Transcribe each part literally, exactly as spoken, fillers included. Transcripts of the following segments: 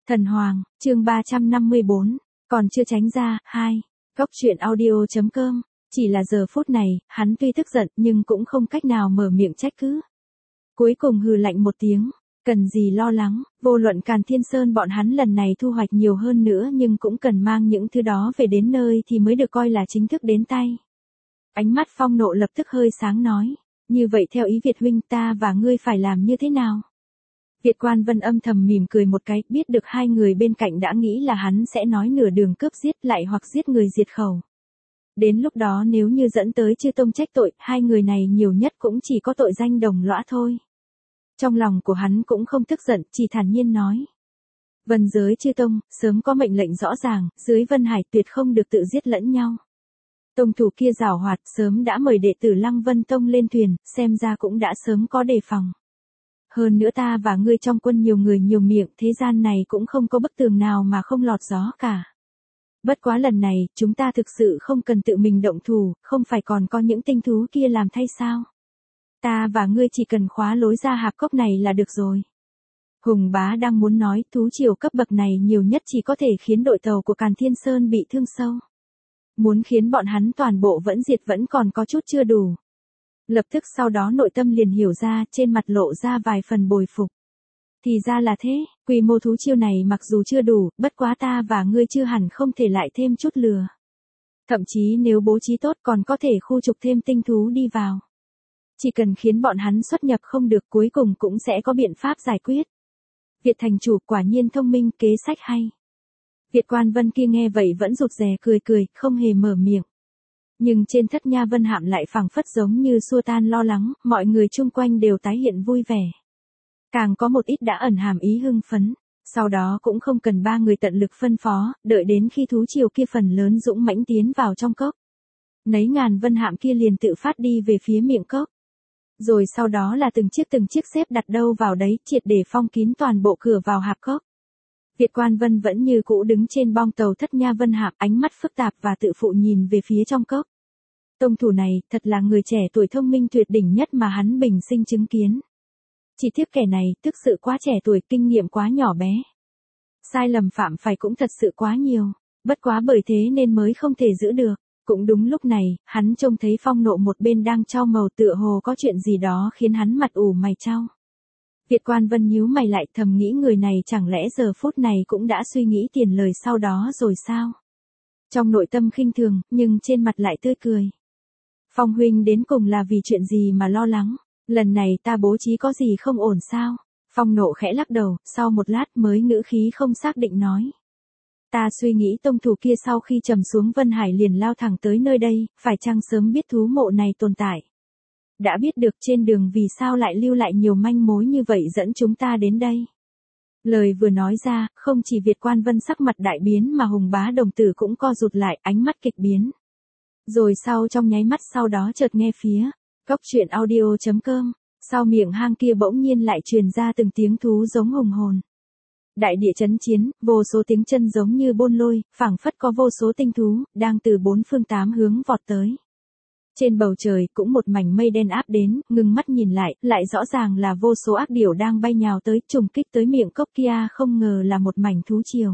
Thần Hoàng, chương ba trăm năm mươi bốn, còn chưa tránh ra, hai. Góc truyện audio.com, chỉ là giờ phút này, hắn tuy tức giận nhưng cũng không cách nào mở miệng trách cứ. Cuối cùng hừ lạnh một tiếng, cần gì lo lắng, vô luận Càn Thiên Sơn bọn hắn lần này thu hoạch nhiều hơn nữa nhưng cũng cần mang những thứ đó về đến nơi thì mới được coi là chính thức đến tay. Ánh mắt Phong Nộ lập tức hơi sáng nói, như vậy theo ý Việt huynh ta và ngươi phải làm như thế nào? Việt Quan Vân âm thầm mỉm cười một cái, biết được hai người bên cạnh đã nghĩ là hắn sẽ nói nửa đường cướp giết lại hoặc giết người diệt khẩu. Đến lúc đó nếu như dẫn tới Chư Tông trách tội, hai người này nhiều nhất cũng chỉ có tội danh đồng lõa thôi. Trong lòng của hắn cũng không tức giận, chỉ thản nhiên nói. Vân giới Chư Tông, sớm có mệnh lệnh rõ ràng, dưới Vân Hải tuyệt không được tự giết lẫn nhau. Tông thủ kia giảo hoạt sớm đã mời đệ tử Lăng Vân Tông lên thuyền, xem ra cũng đã sớm có đề phòng. Hơn nữa ta và ngươi trong quân nhiều người nhiều miệng, thế gian này cũng không có bức tường nào mà không lọt gió cả. Bất quá lần này, chúng ta thực sự không cần tự mình động thủ, không phải còn có những tinh thú kia làm thay sao? Ta và ngươi chỉ cần khóa lối ra hạp cốc này là được rồi. Hùng Bá đang muốn nói, thú triều cấp bậc này nhiều nhất chỉ có thể khiến đội tàu của Càn Thiên Sơn bị thương sâu. Muốn khiến bọn hắn toàn bộ vẫn diệt vẫn còn có chút chưa đủ. Lập tức sau đó nội tâm liền hiểu ra, trên mặt lộ ra vài phần bồi phục. Thì ra là thế, quy mô thú chiêu này mặc dù chưa đủ, bất quá ta và ngươi chưa hẳn không thể lại thêm chút lừa. Thậm chí nếu bố trí tốt còn có thể khu trục thêm tinh thú đi vào. Chỉ cần khiến bọn hắn xuất nhập không được cuối cùng cũng sẽ có biện pháp giải quyết. Việt thành chủ quả nhiên thông minh, kế sách hay. Việt Quan Vân kia nghe vậy vẫn rụt rè cười cười, không hề mở miệng. Nhưng trên Thất Nha Vân Hạm lại phảng phất giống như xua tan lo lắng, mọi người chung quanh đều tái hiện vui vẻ. Càng có một ít đã ẩn hàm ý hưng phấn, sau đó cũng không cần ba người tận lực phân phó, đợi đến khi thú triều kia phần lớn dũng mãnh tiến vào trong cốc. Nấy ngàn vân hạm kia liền tự phát đi về phía miệng cốc. Rồi sau đó là từng chiếc từng chiếc xếp đặt đâu vào đấy, triệt để phong kín toàn bộ cửa vào hạp cốc. Việt Quan Vân vẫn như cũ đứng trên bong tàu Thất Nha Vân Hạm, ánh mắt phức tạp và tự phụ nhìn về phía trong cốc. Tông thủ này, thật là người trẻ tuổi thông minh tuyệt đỉnh nhất mà hắn bình sinh chứng kiến. Chỉ tiếc kẻ này, thực sự quá trẻ tuổi, kinh nghiệm quá nhỏ bé. Sai lầm phạm phải cũng thật sự quá nhiều, bất quá bởi thế nên mới không thể giữ được. Cũng đúng lúc này, hắn trông thấy Phong Nộ một bên đang trao màu tựa hồ có chuyện gì đó khiến hắn mặt ủ mày chau. Việt Quan Vân nhíu mày lại thầm nghĩ người này chẳng lẽ giờ phút này cũng đã suy nghĩ tiền lời sau đó rồi sao? Trong nội tâm khinh thường, nhưng trên mặt lại tươi cười. Phong huynh đến cùng là vì chuyện gì mà lo lắng, lần này ta bố trí có gì không ổn sao? Phong Nộ khẽ lắc đầu, sau một lát mới ngữ khí không xác định nói. Ta suy nghĩ tông thủ kia sau khi trầm xuống Vân Hải liền lao thẳng tới nơi đây, phải chăng sớm biết thú mộ này tồn tại? Đã biết được trên đường vì sao lại lưu lại nhiều manh mối như vậy dẫn chúng ta đến đây. Lời vừa nói ra, không chỉ Việt Quan Vân sắc mặt đại biến mà Hùng Bá đồng tử cũng co rụt lại, ánh mắt kịch biến. Rồi sau trong nháy mắt sau đó chợt nghe phía, góc truyện audio.com, sau miệng hang kia bỗng nhiên lại truyền ra từng tiếng thú giống hùng hồn. Đại địa chấn chiến, vô số tiếng chân giống như bôn lôi, phảng phất có vô số tinh thú, đang từ bốn phương tám hướng vọt tới. Trên bầu trời cũng một mảnh mây đen áp đến, ngưng mắt nhìn lại, lại rõ ràng là vô số ác điểu đang bay nhào tới, trùng kích tới miệng cốc kia, không ngờ là một mảnh thú triều.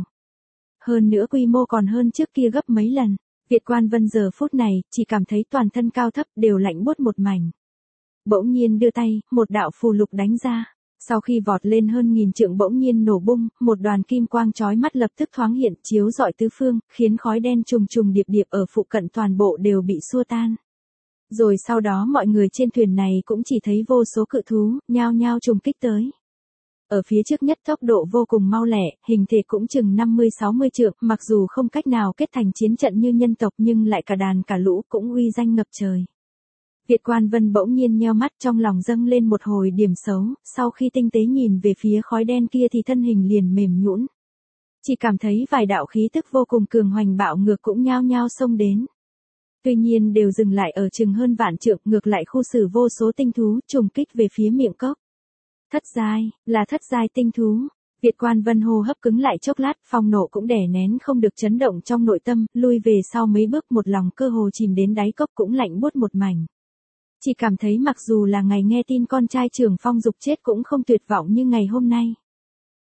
Hơn nữa quy mô còn hơn trước kia gấp mấy lần. Việt Quan Vân giờ phút này, chỉ cảm thấy toàn thân cao thấp đều lạnh buốt một mảnh. Bỗng nhiên đưa tay, một đạo phù lục đánh ra. Sau khi vọt lên hơn nghìn trượng bỗng nhiên nổ bung, một đoàn kim quang chói mắt lập tức thoáng hiện chiếu rọi tứ phương, khiến khói đen trùng trùng điệp điệp ở phụ cận toàn bộ đều bị xua tan. Rồi sau đó mọi người trên thuyền này cũng chỉ thấy vô số cự thú, nhao nhao trùng kích tới. Ở phía trước nhất tốc độ vô cùng mau lẹ, hình thể cũng chừng năm mươi sáu mươi trượng, mặc dù không cách nào kết thành chiến trận như nhân tộc nhưng lại cả đàn cả lũ cũng uy danh ngập trời. Việt Quan Vân bỗng nhiên nheo mắt trong lòng dâng lên một hồi điểm xấu, sau khi tinh tế nhìn về phía khói đen kia thì thân hình liền mềm nhũn. Chỉ cảm thấy vài đạo khí tức vô cùng cường hoành bạo ngược cũng nhao nhao xông đến. Tuy nhiên đều dừng lại ở chừng hơn vạn trượng, ngược lại khu xử vô số tinh thú trùng kích về phía miệng cốc. Thất giai, là thất giai tinh thú. Việt Quan Vân hô hấp cứng lại chốc lát, Phong Nộ cũng đè nén không được chấn động trong nội tâm, lui về sau mấy bước, một lòng cơ hồ chìm đến đáy cốc cũng lạnh buốt một mảnh. Chỉ cảm thấy mặc dù là ngày nghe tin con trai Trường Phong Dục chết cũng không tuyệt vọng như ngày hôm nay.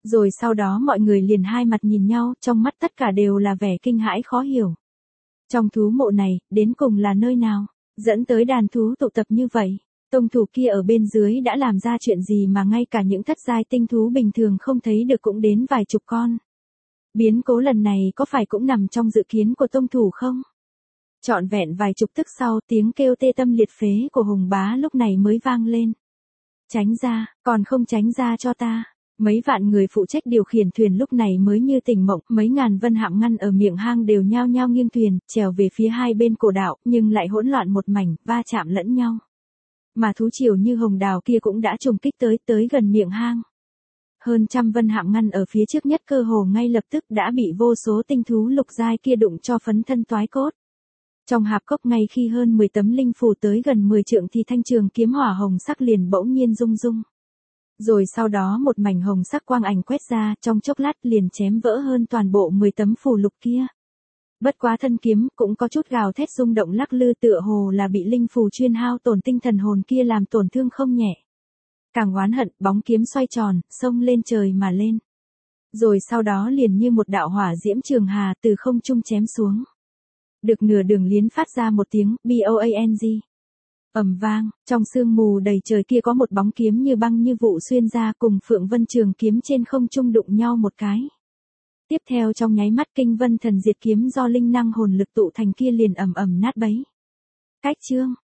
Rồi sau đó mọi người liền hai mặt nhìn nhau, trong mắt tất cả đều là vẻ kinh hãi khó hiểu. Trong thú mộ này, đến cùng là nơi nào? Dẫn tới đàn thú tụ tập như vậy. Tông thủ kia ở bên dưới đã làm ra chuyện gì mà ngay cả những thất giai tinh thú bình thường không thấy được cũng đến vài chục con. Biến cố lần này có phải cũng nằm trong dự kiến của tông thủ không? Trọn vẹn vài chục tức sau, tiếng kêu tê tâm liệt phế của Hùng Bá lúc này mới vang lên. Tránh ra, còn không tránh ra cho ta. Mấy vạn người phụ trách điều khiển thuyền lúc này mới như tỉnh mộng, mấy ngàn vân hạm ngăn ở miệng hang đều nhao nhao nghiêng thuyền, trèo về phía hai bên cổ đạo, nhưng lại hỗn loạn một mảnh, va chạm lẫn nhau. Mà thú triều như hồng đào kia cũng đã trùng kích tới, tới gần miệng hang. Hơn trăm vân hạm ngăn ở phía trước nhất cơ hồ ngay lập tức đã bị vô số tinh thú lục giai kia đụng cho phấn thân toái cốt. Trong hạp cốc ngay khi hơn mười tấm linh phù tới gần mười trượng thì thanh trường kiếm hỏa hồng sắc liền bỗng nhiên rung rung. Rồi sau đó một mảnh hồng sắc quang ảnh quét ra, trong chốc lát liền chém vỡ hơn toàn bộ mười tấm phù lục kia. Bất quá thân kiếm cũng có chút gào thét rung động lắc lư tựa hồ là bị linh phù chuyên hao tổn tinh thần hồn kia làm tổn thương không nhẹ. Càng oán hận, bóng kiếm xoay tròn, xông lên trời mà lên. Rồi sau đó liền như một đạo hỏa diễm trường hà từ không trung chém xuống. Được nửa đường liến phát ra một tiếng boang. Ầm vang, trong sương mù đầy trời kia có một bóng kiếm như băng như vụ xuyên ra cùng Phượng Vân Trường kiếm trên không trung đụng nhau một cái. Tiếp theo trong nháy mắt Kinh Vân Thần Diệt kiếm do linh năng hồn lực tụ thành kia liền ầm ầm nát bấy. Cách chương,